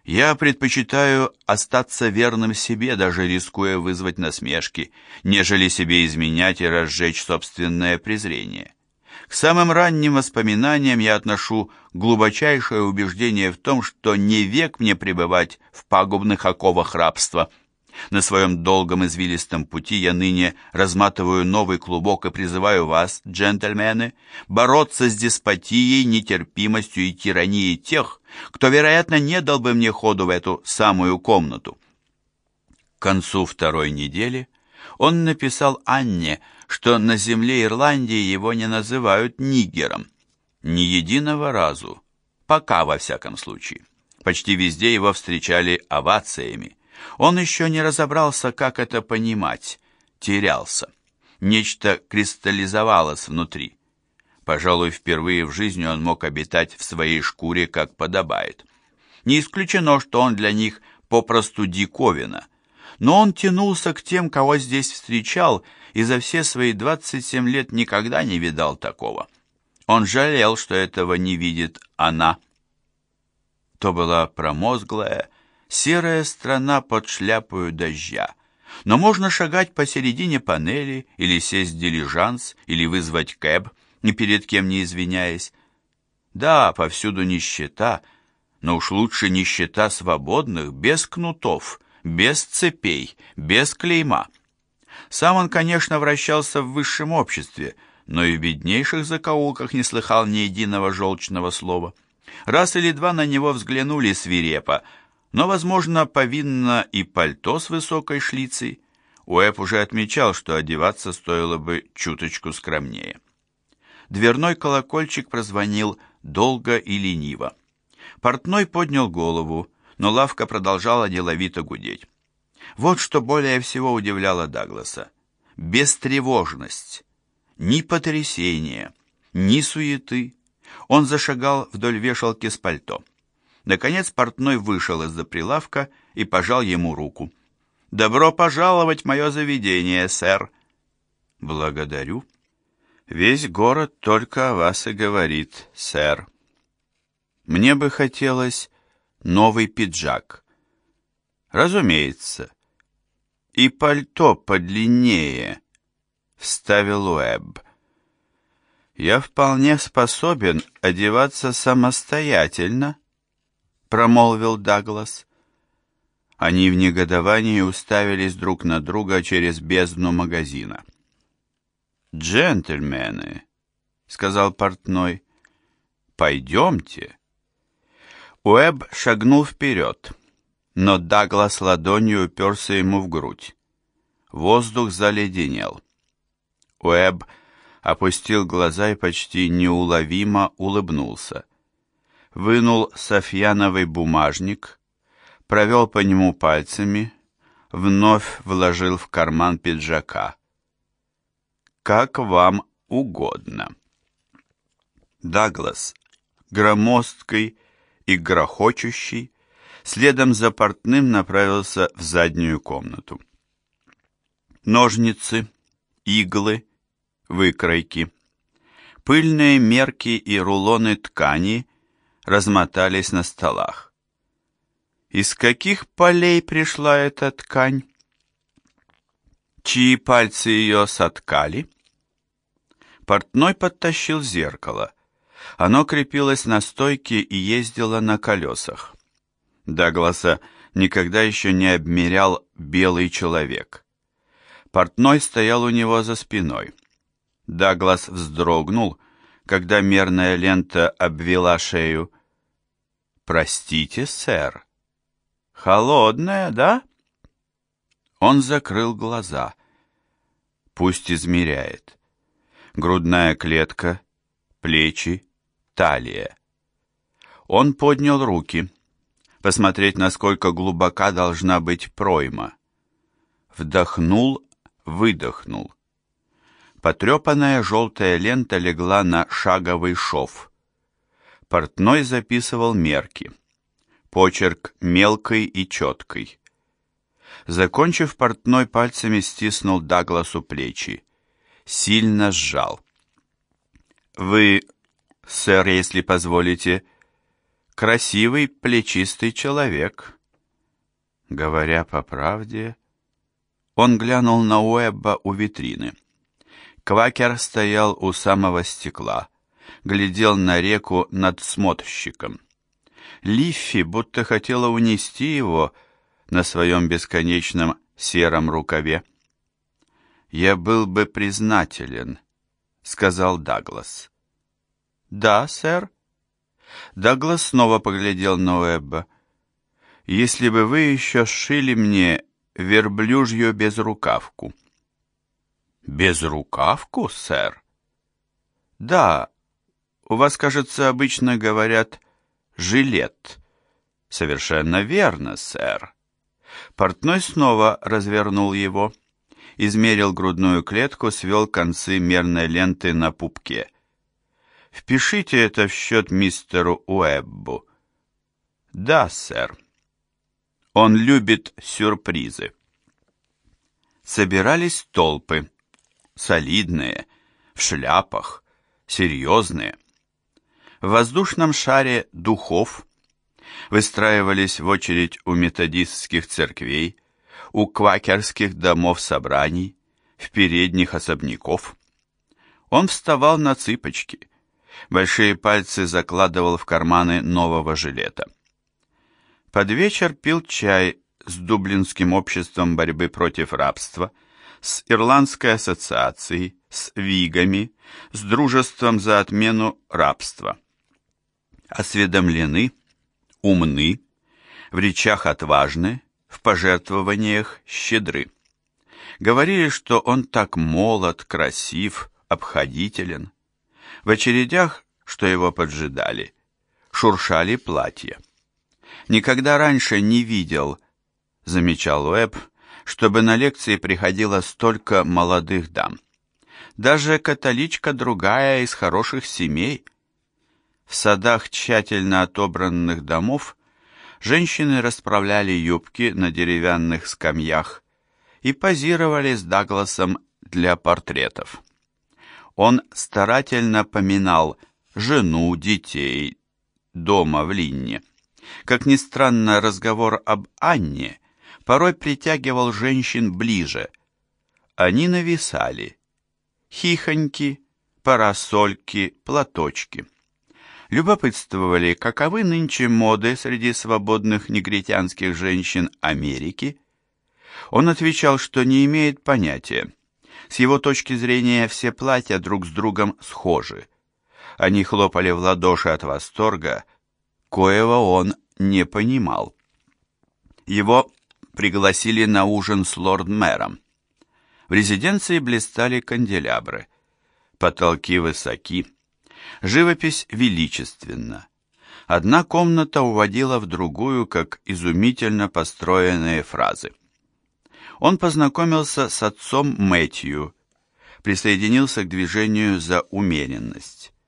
Я предпочитаю остаться верным себе, даже рискуя вызвать насмешки, нежели себе изменять и разжечь собственное презрение. К самым ранним воспоминаниям я отношу глубочайшее убеждение в том, что не век мне пребывать в пагубных оковах рабства. На своем долгом извилистом пути я ныне разматываю новый клубок и призываю вас, джентльмены, бороться с деспотией, нетерпимостью и тиранией тех, кто, вероятно, не дал бы мне ходу в эту самую комнату. К концу второй недели он написал Анне, что на земле Ирландии его не называют нигером. Ни единого разу. Пока, во всяком случае. Почти везде его встречали овациями. Он еще не разобрался, как это понимать. Терялся. Нечто кристаллизовалось внутри. Пожалуй, впервые в жизни он мог обитать в своей шкуре, как подобает. Не исключено, что он для них попросту диковина. Но он тянулся к тем, кого здесь встречал, и за все свои 27 лет никогда не видал такого. Он жалел, что этого не видит она. То была промозглая, серая страна под шляпою дождя. Но можно шагать посередине панели, или сесть в дилижанс, или вызвать кэб, ни перед кем не извиняясь. Да, повсюду нищета, но уж лучше нищета свободных, без кнутов, без цепей, без клейма. Сам он, конечно, вращался в высшем обществе, но и в беднейших закоулках не слыхал ни единого желчного слова. Раз или два на него взглянули свирепо, но, возможно, повинно и пальто с высокой шлицей. Уэбб уже отмечал, что одеваться стоило бы чуточку скромнее. Дверной колокольчик прозвонил долго и лениво. Портной поднял голову, но лавка продолжала деловито гудеть. Вот что более всего удивляло Дагласа. Бестревожность. Ни потрясения, ни суеты. Он зашагал вдоль вешалки с пальто. Наконец портной вышел из-за прилавка и пожал ему руку. «Добро пожаловать в мое заведение, сэр!» «Благодарю. Весь город только о вас и говорит, сэр. Мне бы хотелось новый пиджак». «Разумеется. И пальто подлиннее», — вставил Уэбб. «Я вполне способен одеваться самостоятельно», — промолвил Даглас. Они в негодовании уставились друг на друга через бездну магазина. «Джентльмены», — сказал портной, — «пойдемте». Уэбб шагнул вперед, но Даглас ладонью уперся ему в грудь. Воздух заледенел. Уэбб опустил глаза и почти неуловимо улыбнулся. Вынул софьяновый бумажник, провел по нему пальцами, вновь вложил в карман пиджака. «Как вам угодно». Даглас, громоздкий и грохочущий, следом за портным направился в заднюю комнату. Ножницы, иглы, выкройки, пыльные мерки и рулоны ткани размотались на столах. Из каких полей пришла эта ткань? Чьи пальцы ее соткали? Портной подтащил зеркало. Оно крепилось на стойке и ездило на колесах. Дагласа никогда еще не обмерял белый человек. Портной стоял у него за спиной. Даглас вздрогнул, когда мерная лента обвела шею. «Простите, сэр. Холодная, да?» Он закрыл глаза. Пусть измеряет. Грудная клетка, плечи, талия. Он поднял руки, посмотреть, насколько глубока должна быть пройма. Вдохнул, выдохнул. Потрепанная желтая лента легла на шаговый шов. Портной записывал мерки. Почерк мелкий и четкий. Закончив, портной пальцами стиснул Дагласу плечи. Сильно сжал. «Вы, сэр, если позволите, Красивый, плечистый человек. Говоря по правде, он глянул на Уэбба у витрины. Квакер стоял у самого стекла, глядел на реку над смотрщиком. Лиффи будто хотела унести его на своем бесконечном сером рукаве. «Я был бы признателен», — сказал Даглас. «Да, сэр». Даглас снова поглядел на Уэбба. «Если бы вы еще сшили мне верблюжью безрукавку». «Безрукавку, сэр?» «Да, у вас, кажется, обычно говорят «жилет». «Совершенно верно, сэр». Портной снова развернул его, измерил грудную клетку, свел концы мерной ленты на пупке. «Впишите это в счет мистеру Уэббу». «Да, сэр». Он любит сюрпризы. Собирались толпы, солидные, в шляпах, серьезные. В воздушном шаре духов выстраивались в очередь у методистских церквей, у квакерских домов собраний, в передних особняков. Он вставал на цыпочки, большие пальцы закладывал в карманы нового жилета. Под вечер пил чай с Дублинским обществом борьбы против рабства, с Ирландской ассоциацией, с Вигами, с Дружеством за отмену рабства. Осведомлены, умны, в речах отважны, в пожертвованиях щедры. Говорили, что он так молод, красив, обходителен. В очередях, что его поджидали, шуршали платья. Никогда раньше не видел, замечал Уэбб, чтобы на лекции приходило столько молодых дам. Даже католичка другая из хороших семей. В садах тщательно отобранных домов женщины расправляли юбки на деревянных скамьях и позировали с Дагласом для портретов. Он старательно поминал жену, детей, дома в Линне. Как ни странно, разговор об Анне порой притягивал женщин ближе. Они нависали. Хихоньки, парасольки, платочки. Любопытствовали, каковы нынче моды среди свободных негритянских женщин Америки. Он отвечал, что не имеет понятия. С его точки зрения все платья друг с другом схожи. Они хлопали в ладоши от восторга, коего он не понимал. Его пригласили на ужин с лорд-мэром. В резиденции блистали канделябры. Потолки высоки. Живопись величественна. Одна комната уводила в другую, как изумительно построенные фразы. Он познакомился с отцом Мэтью, присоединился к движению за умеренность.